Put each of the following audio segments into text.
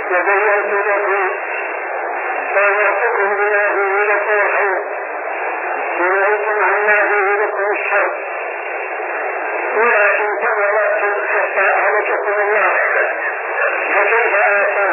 وبينت لكم وأمرتكم بما فيه لكم الخير ونهيتم عما فيه لكم الشر ولكن تمرضتم حتى أهلككم الله فكيف آسى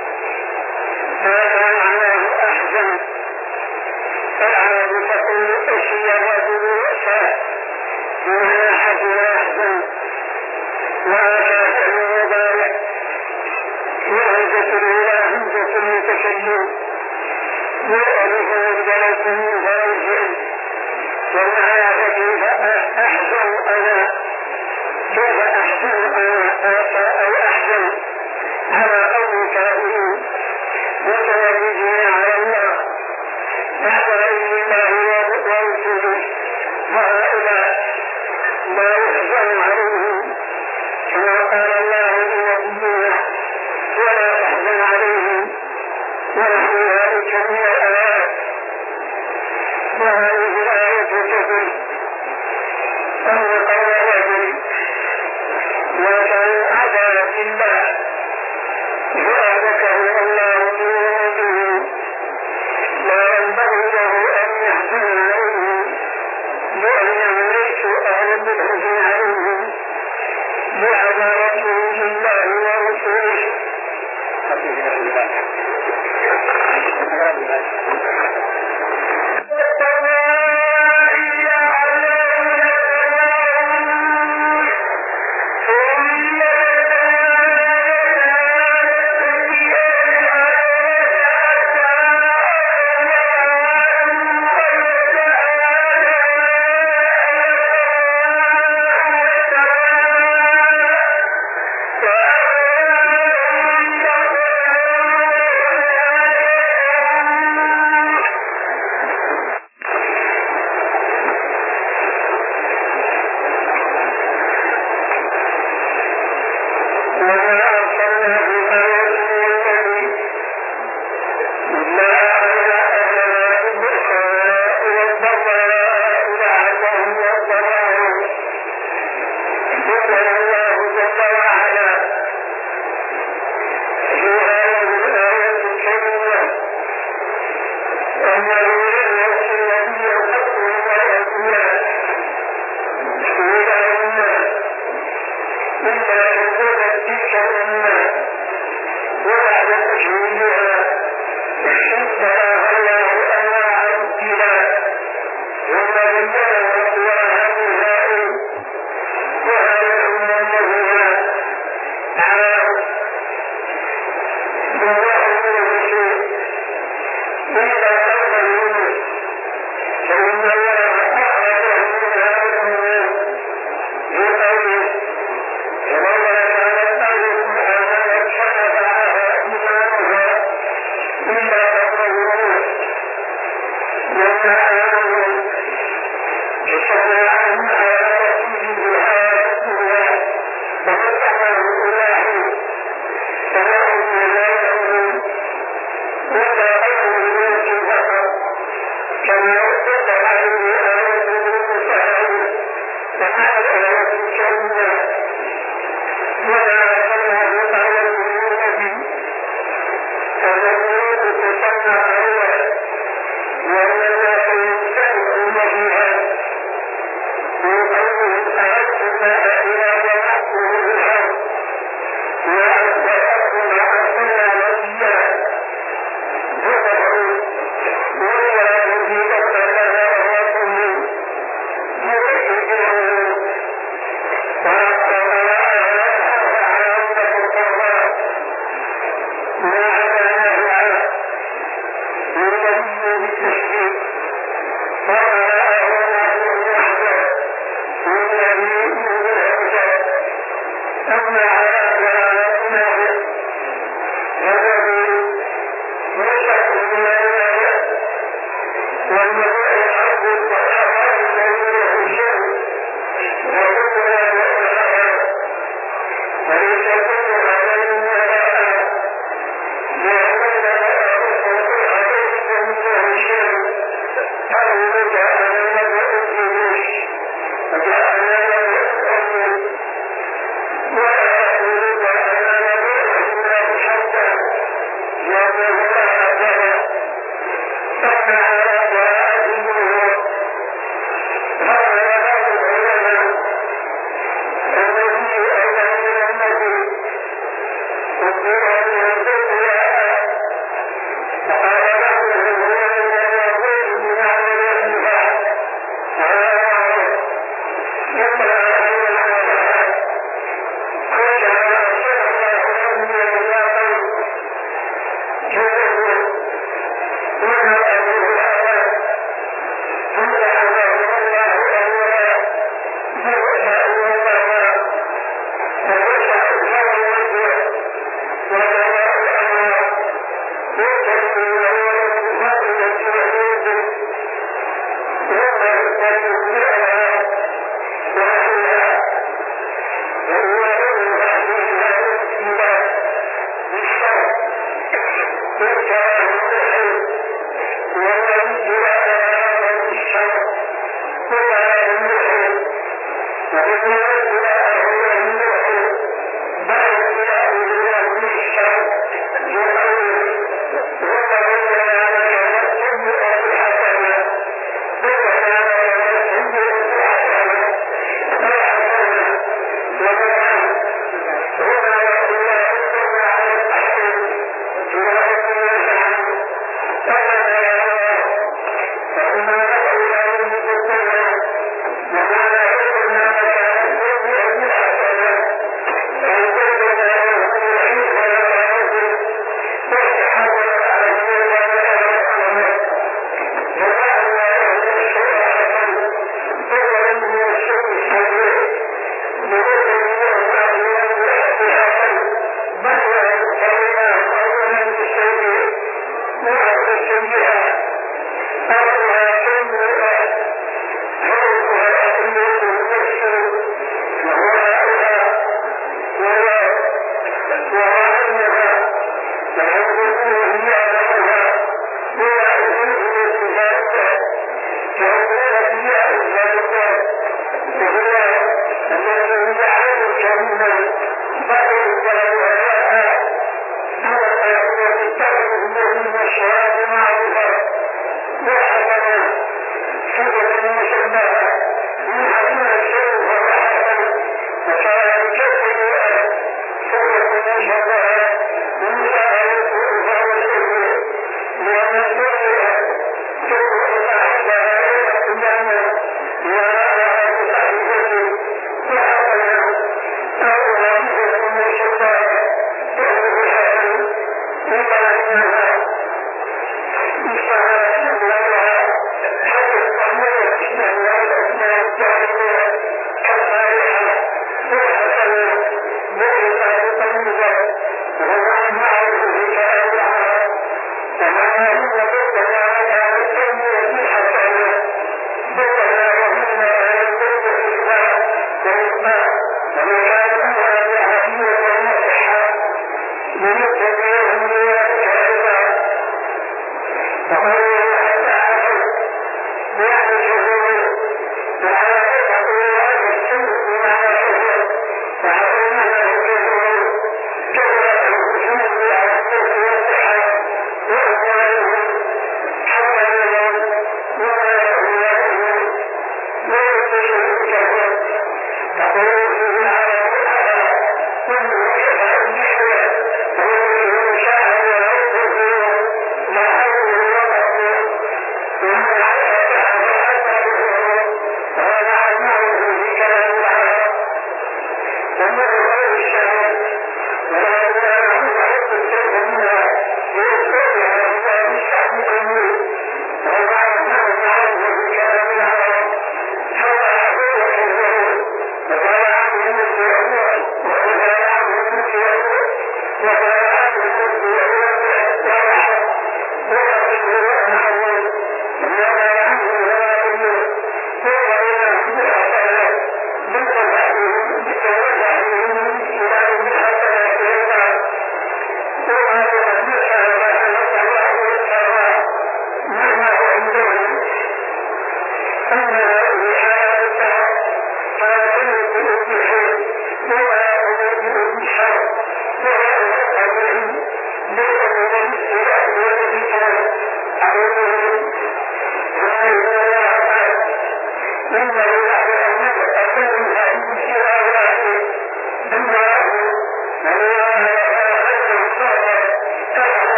هذا معناه أحزن العرب تقول أشي الرجل يأسى بمعنى حزن أحزن وآسى فعل مضارع وهمزة الأولى همزة المتكلم والألف مبدلة من فاء الفعل ومعنى فكيف أحزن أنا كيف أحزن أنا آسى أو أحزن على قوم كافرين متمردين على الله بعد غير الله ورسله وهؤلاء لا يحزن عليهم كما قال الله لنبينا ولا تحزن عليهم ونحن ذلك من الآيات وهذه الآية تقول أن قول الرجل ما كان عدالة الله فأهلكه الله بذنوبه لا ينبغي له أن يحزن عليهم لأنهم ليسوا أهلا بالحزن عليهم بعدالته لله ورسوله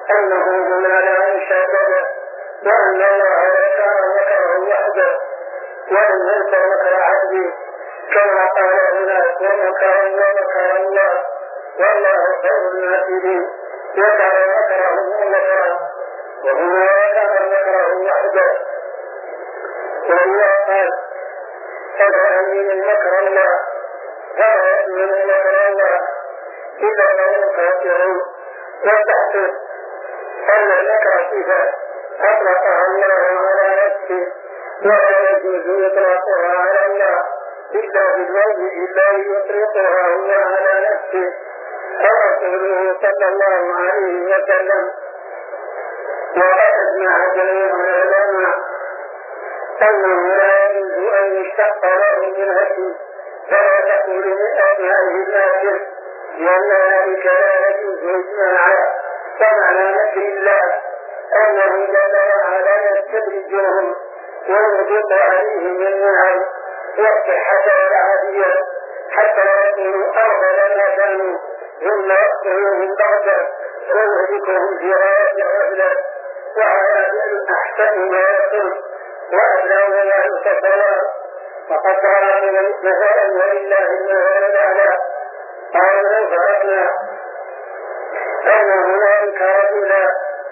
أنه بما لا يشاهد وأن الله ذكر ذكره وحده ولم يذكر ذكر عبده كما قال هنا ومكر الله والله خير الماكرين ذكر ذكره وذكره وهنا ذكره وحده والله قال أفأمن مكر الله فلا يأمن مكر الله إلا لهم خاسرون وتحسب أن المكر صفة أطلقها الله على نفسه ولا يجوز إطلاقها على الله إلا بالوجه الذي يطلقها هو على نفسه ورسوله صلى الله عليه وسلم. وقد أجمع جميع العلماء أنه لا يجوز أن يشتق له من اسم فلا تقول من أسمائه الماكر لأن ذلك لا يجوز إجماعا. فمعنى مكر الله أنه جل وعلا يستدرجهم ويضيق عليهم النعم والصحة والعافية حتى يكونوا أفضل ما كانوا ثم يقتلوهم بغتة ويهلكهم في غاية الغفلة وعلى فعل أحسن ما يكون وأبلغ ما يتصور. وقد ضربنا مثلا ولله المثل الأعلى قال لو فرضنا أن هنالك رجلا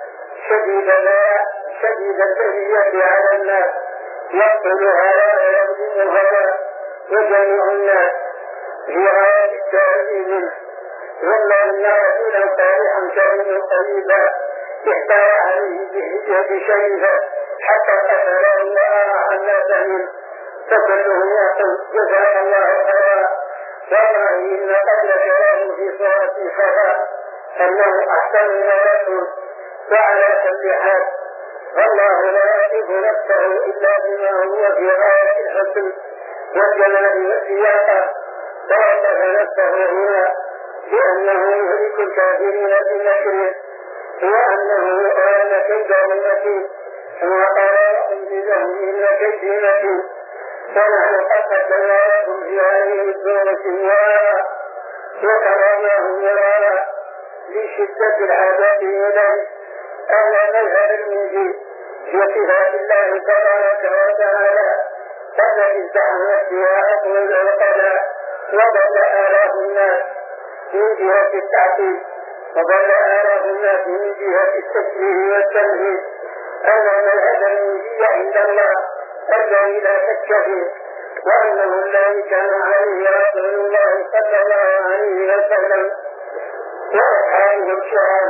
شديد البلية على الناس يقتل هذا ويبدو هذا وجميع الناس في غاية التعذيب منه ثم إن رسولا صالحا كريما طيبا احتوى عليه بحجة شريفة حتى قتله وأراح الناس منه فكلهم يقول جزاك الله خيرا والله إن قتلك له في صورة الخفاء أنه أحسن ما يكون. وعلى كل حال والله لا يصف نفسه إلا بما هو في غاية الحسن والجمال والسياقة ووصف نفسه هنا بأنه يهلك الكافرين بمكره وأنه أن كيده متين كما قال وأنزلهم إن كيدي متين. ونحن قد قدمنا لكم في هذه السورة مرارا وكررناه مرارا لشدة العذاب إليه أن مذهب المجيد في صفات الله تبارك وتعالى التي ازدحمت بها عقل العقلاء وضل آلاف الناس من جهة التعطيل وضل آلاف الناس من جهة التشبيه والتمهيد أن مذهب المجيد عند الله الذي لا شك فيه وأنه الذي كان عليه رسول الله صلى الله عليه وسلم وأصحابه الكرام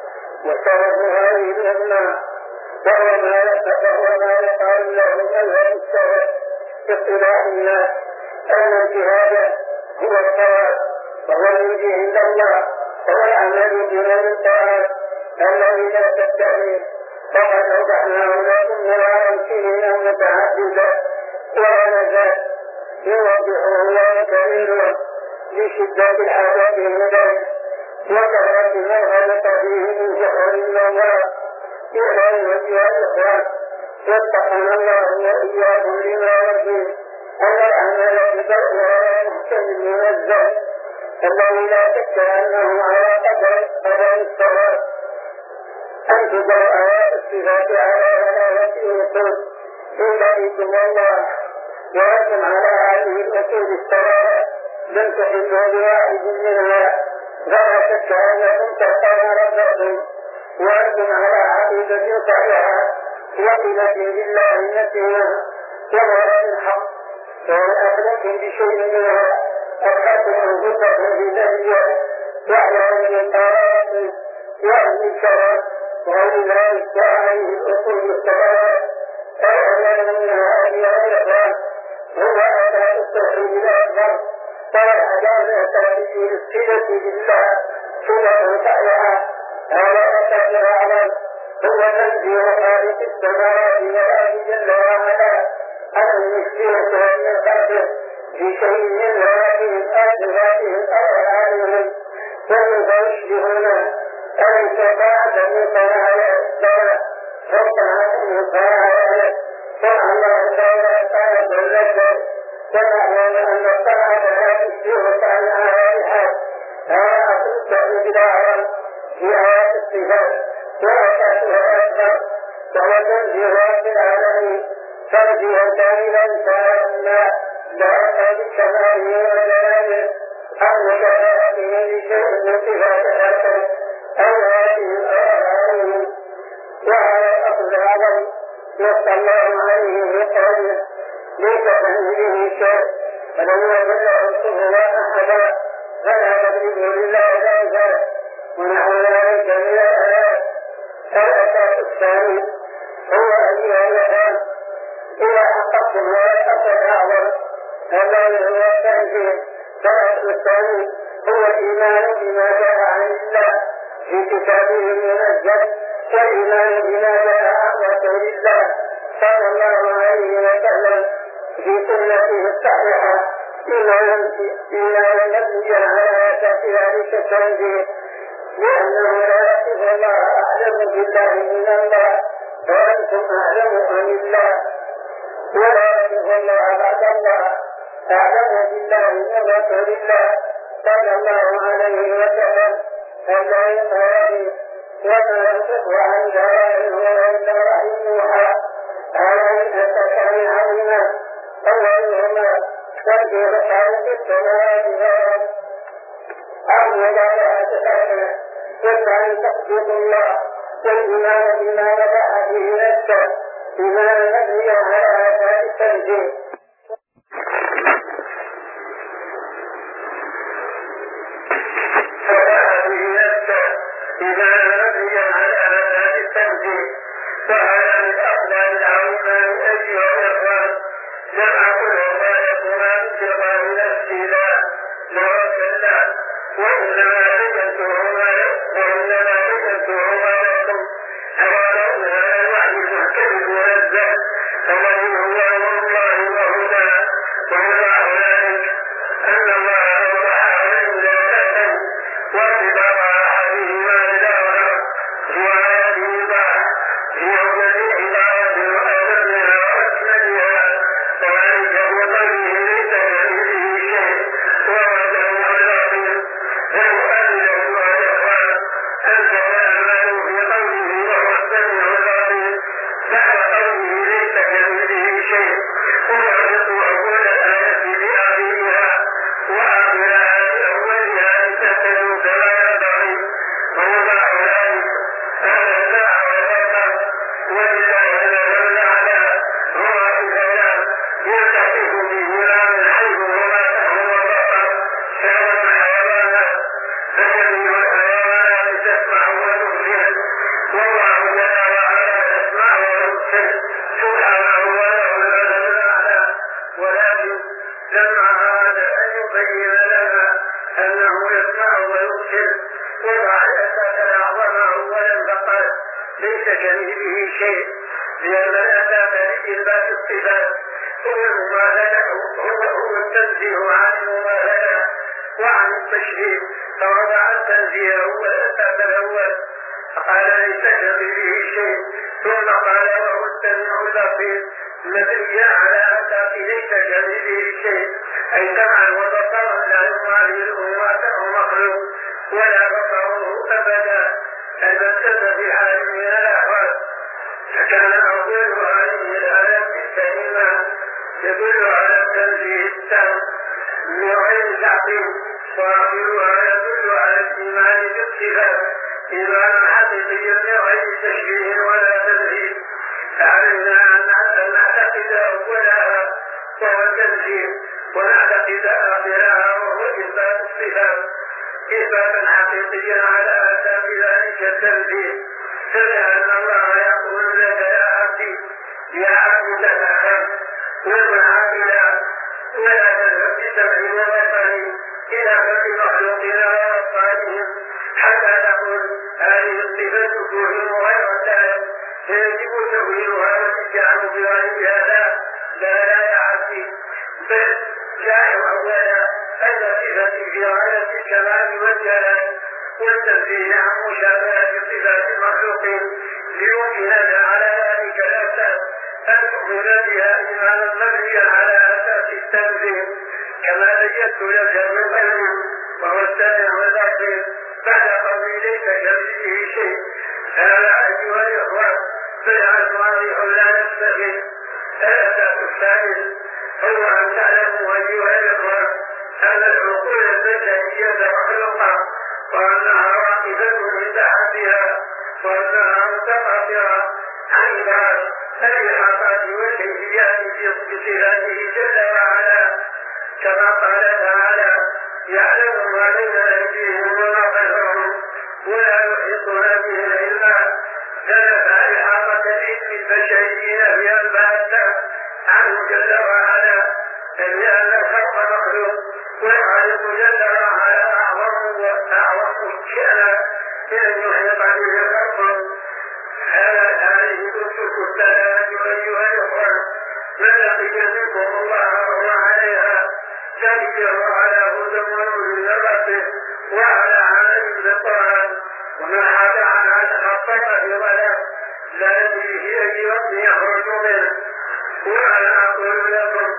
وسبب هذه الأمة وهو ما يقال له مذهب السلف باصطلاح الناس أن الجهاد هو الصواب وهو الذي عند الله هو العمل بمن الطاعات الذي لا تتبع. فقد أوضحناه لكم مرارا سنين متعددة وآنذاك يوضحه الله كريما لشدة العذاب المدن وكثرة ما غلط فيه من جهل الله. إعلان وجه الإخوان واتقنا الله وإياكم لما يرضي أن العمل ببرء محكم منزل الذي لا شك أنه على قدر الصواب أن تدعو آيات الصفات على دلالة الأصول إن لقيتم الله وأنتم على هذه الأصول الثلاثة لم تحلوا بواحد منها فلا شك أنكم تخطون ربكم وأنتم على عقيدة صحيحة وقلة بالله نسيها وغير الحق وإن أخذتم بشيء منها أخذتم أنفسكم بذنبها وعلى من طاعات وأهل الشرع وغير ذلك وعليه الأصول الثلاثة فاعلموا منها أيها الإخوان هو أداء التوحيد الأكبر والعدالة في الصلة بالله صلة صحيحة على أساس الأعمال هو تنزيه خالق السماوات والأرض جل وعلا عن المشكلة من خلقه في شيء من هذه الآخراتهم أو أعلامهم ومن يشبهون أليس بعد من صنع السماء فصنع من صنع صنع الله تعالى والنجم ونعلم أن الصنعة لا تشبه صنعها الحال هذا أصل التعبير بالأعلام في آيات الصفات ووقتها أكبر وهو تنزيه رب العالمين تنزيها كاملا تاما لا بكماله وجلاله عن مشابهته لشيء من صفات الحسن أو هذه الآية وعلى الأصل الأعظم نص الله عليه بقوله ليس كمثله شيء ولم يكن له كفوا أحدا فلا تضربوا لله الأمثال ونحو ذلك من الآيات. الأساس الثاني هو أيها الأخوان إذا حققتم هذا الأصل الأعظم الذي هو التنزيه فالأصل الثاني هو الإيمان بما جاء عن الله في كتابه المنزل والإيمان بما جاء عن رسول الله صلى الله عليه وسلم في سنته الصحيحة بما ينبغي على أساس ذلك التنزيه لأنه لا يصف الله أعلم بالله من الله وأنتم أعلم عن الله ولا يصف الله بعد الله أعلم بالله من رسول الله صلى الله عليه وسلم فلا ينبغي وما يصف عن ذلك وإلا وحي يوحى على أساسان عظيما أولهما تنزيه رسالة السماوات والأرض أو مدارها تفاعله والثاني تصديق الله والإيمان بما وضع فيه نفسه إيمان مبني على آثار التنزيه. وهذا من أفضل الأعمال أيها الإخوان جمع كل ما يكون انتقام نفسي لا وكلا وإنما رجلتهما لكم على هذا الوعد المحكم المنزل الذي هو أمر الله وهدى ووضع ذلك أن الله وضع عليه ذاتا واتباع أحدهما للآخر هو هذه بعض هي التي عبارة وأمرها وأسمدها وذلك بقوله ليس كمثله شيء ووضع الباطل فيؤمن الإخوان أن تتأملوا في قوله وهو السميع البصير بعد قوله ليس كمثله شيء ويربط أول الآية بآخرها وآخرها بأولها لتهتدوا كما ينبغي ووضع ذلك أن الساعة والبصر ولله المثل الأعلى هو الكلام يلتقط بهما من حيث هما سهم البصر كان الحيوانات فجميع الحيوانات تسمع وتبصر والله جل وعلا يسمع ويبصر سبحانه وله المثل الأعلى ولكن لما أراد أن يبين لنا أنه يسمع ويبصر وضع الأساس الأعظم أولا فقال ليس كمثله شيء لأن الأساس لإثبات الصفات هو التنزيه عن المماثلة وعن التشبيه فوضع التنزيه هو الأساس الأول فقال ليس كمثله شيء ثم قال وهو السميع البصير مبني على أساس ليس كمثله شيء أي سمعا وبصرا لا يماثله مخلوق ولا بصره أبدا البتة في حال من الأحوال فكان أول هذه الآيات الكريمة يدل على التنزيه التام من غير تعطيل وآخرها يدل على الإيمان بالصفات إيمانا حقيقيا من غير تشبيه ولا تمثيل فعلينا أن نعتقد أولها وهو التنزيه ونعتقد آخرها وهو إثبات الصفات إثباتا حقيقيا على أساس ذلك التنزيه فكأن الله يقول لك يا عبد تتأخر والمعاملة ولا تذهب بسمع وبصر إلى كل مخلوقنا وأطفالهم حتى تقول هذه الصفة توهم غير ذلك فيجب تأويلها والاتجاه بغير هذا لا يعصي بل جاء أولا أن الصفة في غاية الكمال والجلال والتنزيه عن مشابهة صفات المخلوقين ليمكن على ذلك الأساس أن تؤمن بها إيمانا مبنيا على أساس التنزيه كما بينت لك من قبل وهو السميع البصير بعد قوله ليس كمثله شيء هذا والعلم واضح لا يستفيد. الأساس الثالث هو أن تعلموا أيها الإخوة أن العقول البشرية مخلوقة وأنها واقفة عند حدها وأنها متقاطعة عن بعض الإحاطات والكيفيات بصفاته جل وعلا، كما قال تعالى: يعلم ما بين أيديهم وما خلفهم ولا يحيطون به علما. ثلاث إحاطة العلم البشريين في البحث عنه جل وعلا، لأن الخلق مخلوق والخالق جل وعلا أعظم شأنا من أن يحيط به الخلق. هذه نصوص الثلاث أيها الإخوة، من لقي منكم الله وهو عليها فليكن على هدى ونور من ربه وعلى عمل بالقرآن، ومن حاد عنها تخطط في ظلام لا يدري في أي وقت يخرج منه. وأنا أقول لكم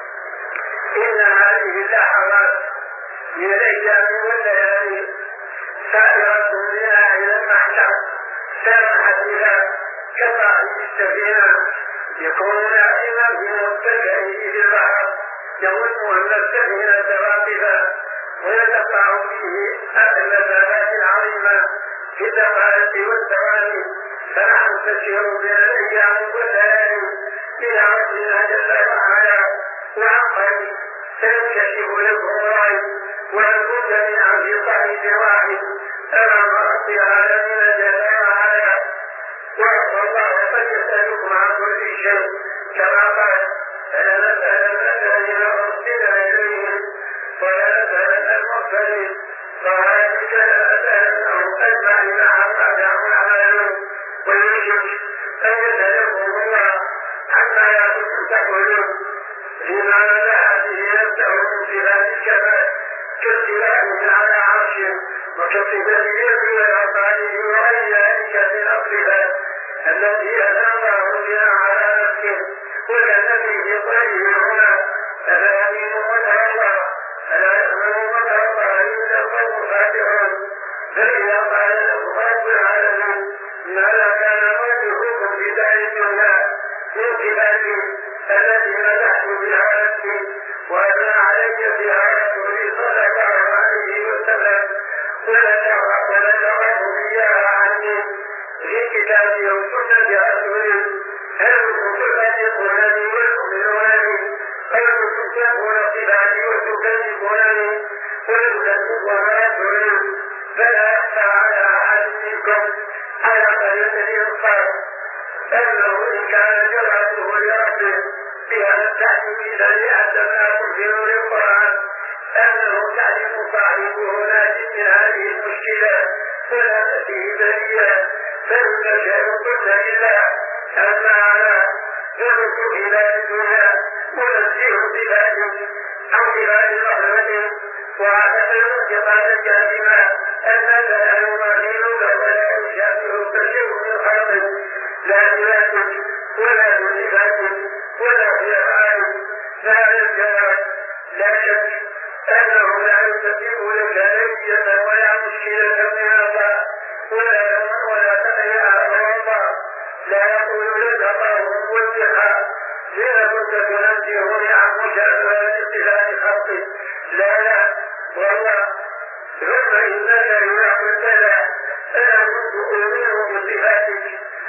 إن هذه اللحظات من الأيام والليالي سائرة بنا إلى المحشر سامحت بها كصاحب السفينة يكون نائما في متكئه في البحر يظن أن السفينة واقفة ويتقع فيه المسافات العظيمة في الدقائق والثواني، فنحن نسير بين الأيام والليالي إلى ربنا جل وعلا وعقل سينكشف لكم الغيب والبد من عن طريق واحد أمام رب العالمين جل وعلا. والله قد يسألكم عن كل شيء كما قال: فلنسألن الذين أرسل إليهم ولنسألن المرسلين فذلك لنسألنهم أجمعين عما كانوا يعملون. ويوشك أن يسألكم الله عما يكونون تقولون فيما هذه نفسهم في ذلك كالسلاح على عرشه وكالصفات والأرقام وغير ذلك من الصفات التي أنعم بها على نفسه والتي في طريقه هنا أفلا يؤمنون مكر الله فلا يأمنون مكر الله إلا القوم الفاسقون. فإذا قال لهم رب العالمين: ماذا كان موقفكم في دار الدنيا من صفاتي التي مدحت بها نفسي وأنا علي بها رسولي صلى الله عليه وسلم ولا تغرب إياها عني في كتابي وسنة رسولي؟ هل تصدقونني وتؤمنونني أو تصدقون صفاتي وتكذبونني وتكذبون رسولي؟ فلا يخفى على أحد منكم على قرية الإنصار أنه إن كان جرأته لربه بهذا التعليم لأنما تنزل للقرآن أنه تعلم صاحبه ناجٍ من هذه المشكلة ولا تأتيه بريئا، فإن شيء قلت إلا أما أنا نرد إلى الدنيا ونزيه بذلك أو بذلك رحمته وأعتقد انتقاد الجاثمة أنك لا يماثلك ولا يشابهك شيء من خلقك لا بذاتك ولا بصفاتك ولا بأفعالك. فهذا الجواب لا شك أنه لا يستطيع لك لية ولا مشكلة من الله ولا تضيع أمر الله. لا يقول لك الله موجها لما كنت تنزهني عن مشابهة صفات خلقه، لا والله. ثم إنك إذا قلت لا أنا كنت أؤمن بصفاتك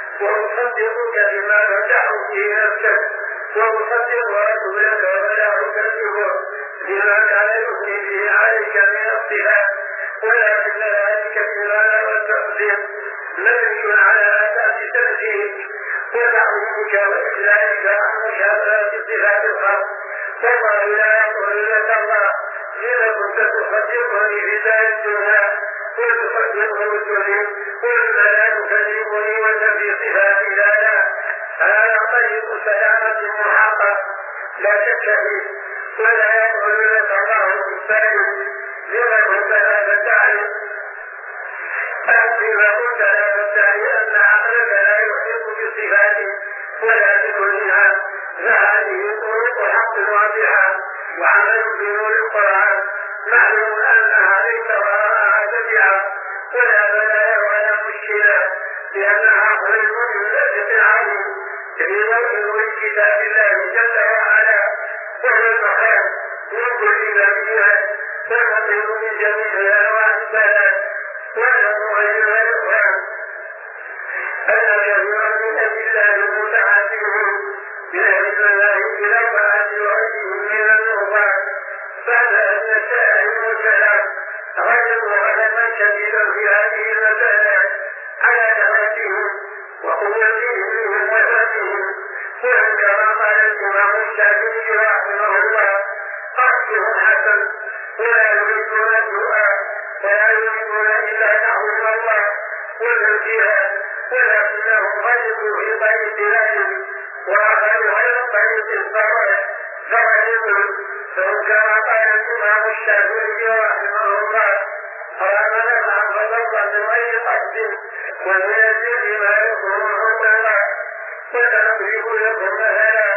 وأصدقك بما تدعو به نفسك وأصدق رسولك ولا أكذبه بما كان يثني به عليك من الصفات، ولكن ذلك الإيمان والتصديق مبني على أساس تنزيهك وتعظيمك وإخلالك عن مشابهة صفات الخلق. والله لا يقول لك الله لما كنت تصدقني في دار الدنيا وتصدق رسلي قل لا تكذبني وتنفي صفاتي لا هذا طريق سلامة محقق لا شك فيه. ولا يقول لك الله بالثالث لما كنت لا تدعي لما كنت لا تدعي أن عقلك لا يحيط بصفاته ولا بكلها، فهذه طرق حق واضحة وعمل بنور القرآن معلوم أنها ليس وراءها تبعة ولا بلايا ولا مشكلة، لأنها خير من ذلك في موضع كتاب الله جل وعلا، وهو المكان من كل نبيها ونقل من جميع انواع البلاء. واعلموا ايها الاخوان ان كثيرا من الادله المتعدده من المذاهب الاربعه وغيرهم من النظام بعد ان يسائل الكلام غيروا غلبا شديدا في هذه المساله على نهجهم وقوتهم ووفاتهم. وهم كما قال الامام الشافعي رحمه الله قصدهم حسن ولا يريدون الدعاء ولا يريدون الا تعظيم الله والانتهاء، ولكنهم غلبوا في طريق ذلك واخذوا غير طريق الضرر فغلبوا. فهم كما قال الامام الشافعي رحمه الله رمنا عن فضل من غير قصد ومن الجد ما يكون عندنا. وسنضرب لكم مثلا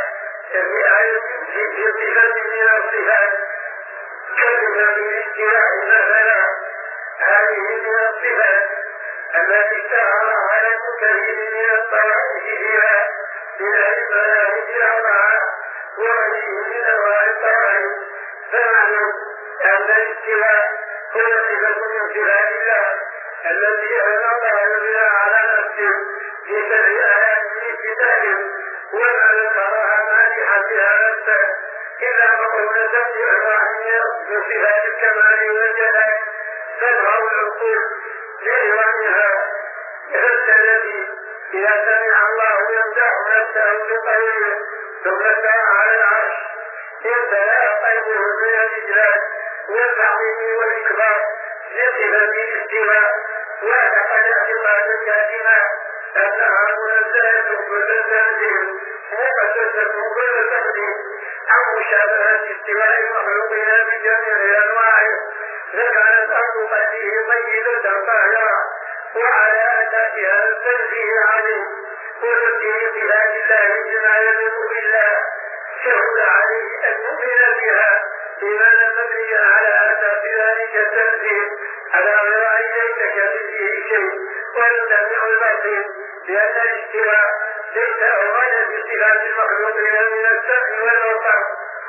في صفة من الصفات كلمة الاستواء مثلا. هذه من الصفات التي اشتهر على كثير من الطوائف فيها من المذاهب الأربعة وغيرهم من أنواع الطوائف. فمعنى أن الاستواء هو صفة من صفات الله التي أنظر بها على نفسه في سبع آيات من كتابه وما ذكرها مانحا بها نفسه إلا مقولة بأنواع من صفات الكمال والجلال تدعو العقول لإعلامها. فالذي إذا سمع الله يمدح نفسه بقوله ثم استوى على العرش امتلأ قلبه من الإجلال والتعظيم والإكبار لصفة الاستواء، واعتقد اعتقادا جازما أنها منزلة كل تنزيل مقدسة كل تقديم عن مشابهة استواء المخلوقين بجميع أنواعه. فكانت أرض قلبه طيبة طاهرة وعلى أساسها التنزيه العظيم وتسجيل صفات الله بما يليق بالله. شهد عليه أن يؤمن بها إيمانا مبنيا على أساس ذلك التنزيه على غير ليس كمثله شيء ويسمع البصير، لأن الاستواء ليس أولا بصفات المخلوقين من السمع والبصر.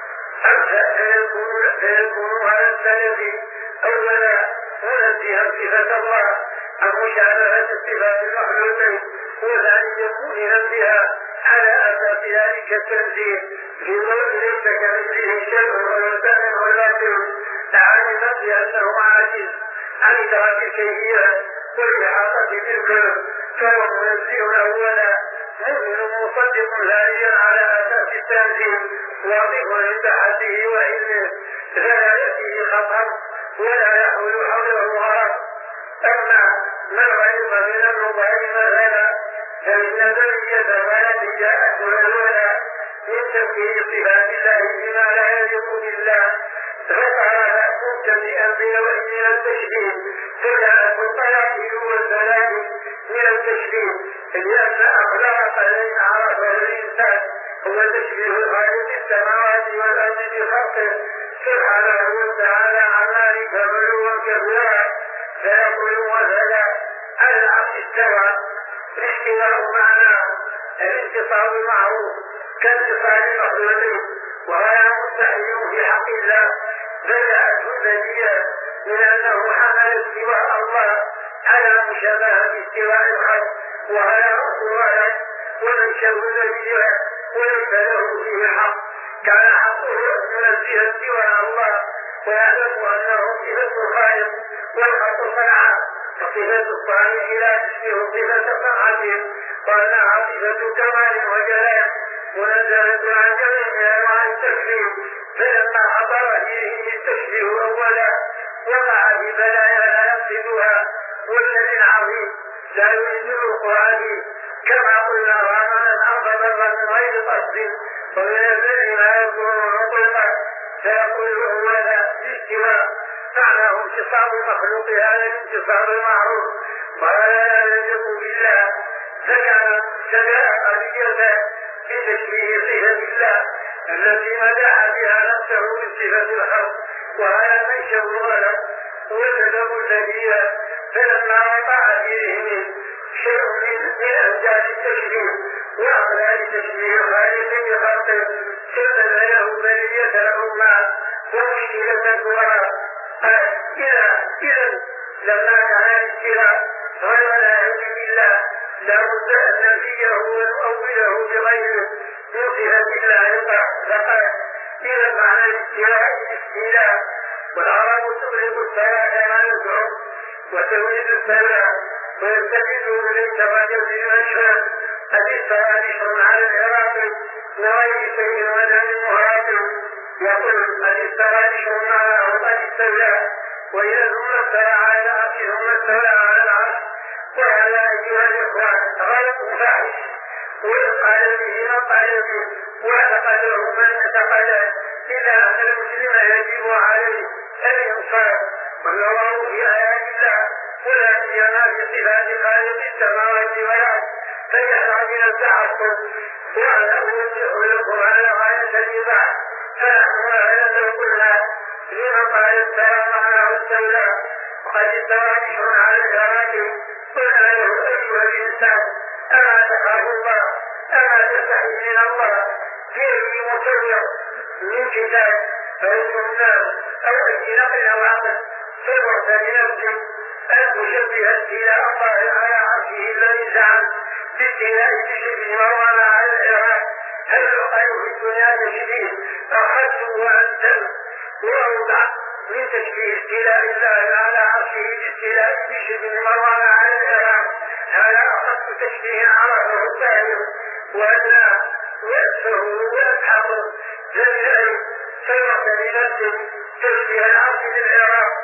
فيكون على السلف أولا منزها صفة الله عن مشابهة صفات المخلوقين، وثانيا مؤمنا بها على أساس ذلك التنزيه في ضوء ليس كمثله شيء ويسمع البصير، لعلم بأنه عاجز عن إدراك الكيفية والإحاطة بالكون. فهو منزه أولا مؤمن مصدق ثانيا على أساس التنزيه واضح عند حده وعلمه فلا يأتيه خطر ولا يحول حوله غرض. أما من غير من النظام مثلا فإن ذرية الولد جاءت الأولى من تنفيذ صفات الله بما لا يليق بالله، فقال مبتدئا بنوع من التشبيه، فجاءت الطلاقه والسلام من التشبيه، لأن أخلاق الذي عرفه الإنسان هو تشبيه الخالق السماوات والأرض بخلقه سبحانه وتعالى عن ذلك علوا كبيرا. فيقول مثلا العرش استوى، الاستواء معناه الانتصار معروف كانتصار المخلوقين وهذا مستحيل في حق الله. فجاءته النتيجة من أنه حمل استواء الله على مشابهة استواء الخلق وهذا رأس ومن شهد به وليس له فيه حق كان حقه أن ينزه استواء الله ويعلم أنه صفة الخالق والخلق صنعة، فصفة الصانع لا تشبه صفة صنعته وأنها صفة كمال وجلال منزهة عن جميع أنواع التشبيه. فلما حضر فيه التشبيه أولا وقع ببلايا لا يقصدها والذي العظيم لا يريد القرآن كما قلنا ومن أنقذ من غير قصد ومن الذي ما يكون مطلقا فيقول أولا الاستواء معناه انتصار المخلوق هذا الانتصار المعروف وهذا لا يليق بالله. فكان جزاء قضية بتشبيه صفة الله التي مدح بها نفسه من صفة الخلق وهذا من شوره وجده الذي فلما وقع فيهم شيء من أنجاز التشبيه وأقلال أن ننفيه ونؤوله بغيره من صفة الله فقط إلى معنى الاستيلاء. والعرب تغلب الصلاة كما نزعم وتولد الصلاة ويستفيدون من تواجد المشهد الذي استوى بشر على العراق من غير شيء ودم مهاجر. يقول قد استوى بشر على عقد السوداء وإذا ثم استوى على العرش ثم استوى على العرش. وهذا أيها الإخوان غلط فاحش وإن قال به قال به واعتقده من اعتقده إلا أن المسلم يجب عليه أن ينصر والنظر في آيات الله ولا سيما في صفات خالق السماوات والأرض فيحرى من التعصب. وأنا أوجه لكم على غاية الإيضاح فنحن أعلم قلنا لمن قال استوى معناه السوداء وقد استوى بشر على العراق قلنا له أيها الإنسان أما تخاف الله أما تستحي من الله فيه مصور من كتاب أو سنة أو أي نقل أو عقل صورت لنفسي أن تشبه استيلاء الله على عرشه الذي زعم باستيلاء تشبه مروان على العراق. هل يقال في الدنيا تشبيه أخذت وأنتم وأوضع من تشبيه استيلاء الله على عرشه باستيلاء تشبه مروان على العراق؟ هذا أخذت تشبيه عرفه الثاني وأدناه وأسفه وأبحقه جميعا صورت لنفسه تشبيه العرش بالعراق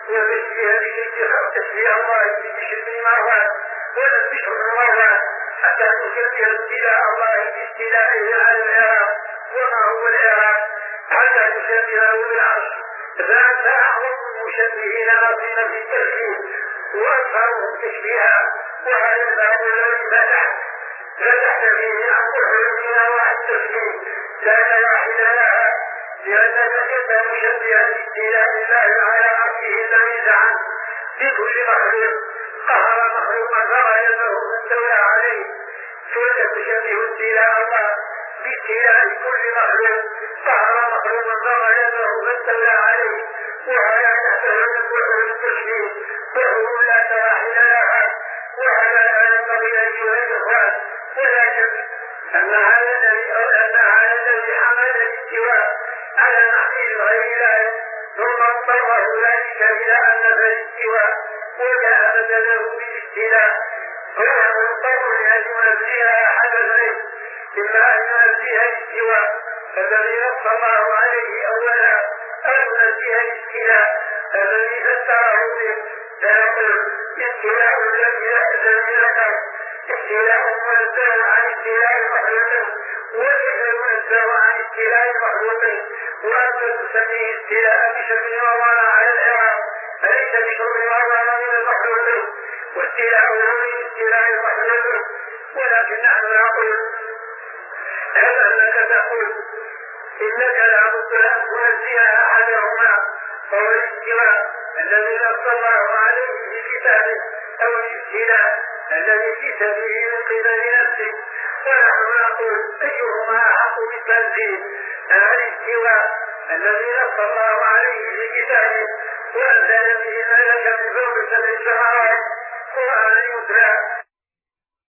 وتشبيه الله بشبه مروان ولم بشر مروان حتى تشبه استيلاء الله باستيلائه على العراق. وما هو العراق حتى تشبهه بالعرش؟ ذاك أعظم المشبهين ربنا في التشبيه وأكثرهم تشبيها. وهذا الباب الذي فتحت فيه عن الحلول نواحي التشبيه لا واحد لها لأنك كنت مشبها باستيلاء الله على عرشه الذي زعم بكل مخلوق قهر مخلوقا فغيره فاستولى عليه. كنت تشبه استيلاء الله باستيلاء كل مخلوق قهر مخلوقا فغيره فاستولى عليه. وهذا تحتمل كل التشبيه وهو لا تواحد لها. وهذا لا ينبغي أيها الإخوان ولا شك أن هذا الذي حمل الاستواء على نحو غير الله ثم اضطره ذلك إلى أن نفى الاستواء وجاء بدله بالاستيلاء هو مضطر لأن ينزيها حدثين إما أن ينزيها الاستواء الذي نص الله عليه أولا أن ينزيها الاستيلاء الذي فسره به فنقول استيلاء الذي ذكر استيلاء منزه عن استيلاء المخلوق وكيف ينزه عن استيلاء المخلوق وأنت تسميه استيلاء بشر مروان على العراق أليس بشر مروان من المخلوق واستيلاء من استيلاء المخلوق. ولكن نحن نقول هل أنك تقول إنك لابد أن تنزه أحدهما فهو الاستواء الذي نص الله عليه في كتابه أو الاستيلاء الذي في سبيل من قبل نفسه. ونحن نقول أيهما أحق بالتنزيه الاستواء الذي نص الله عليه في كتابه وأنزل به ملكا من فوق سبع سماوات قرآن يتلى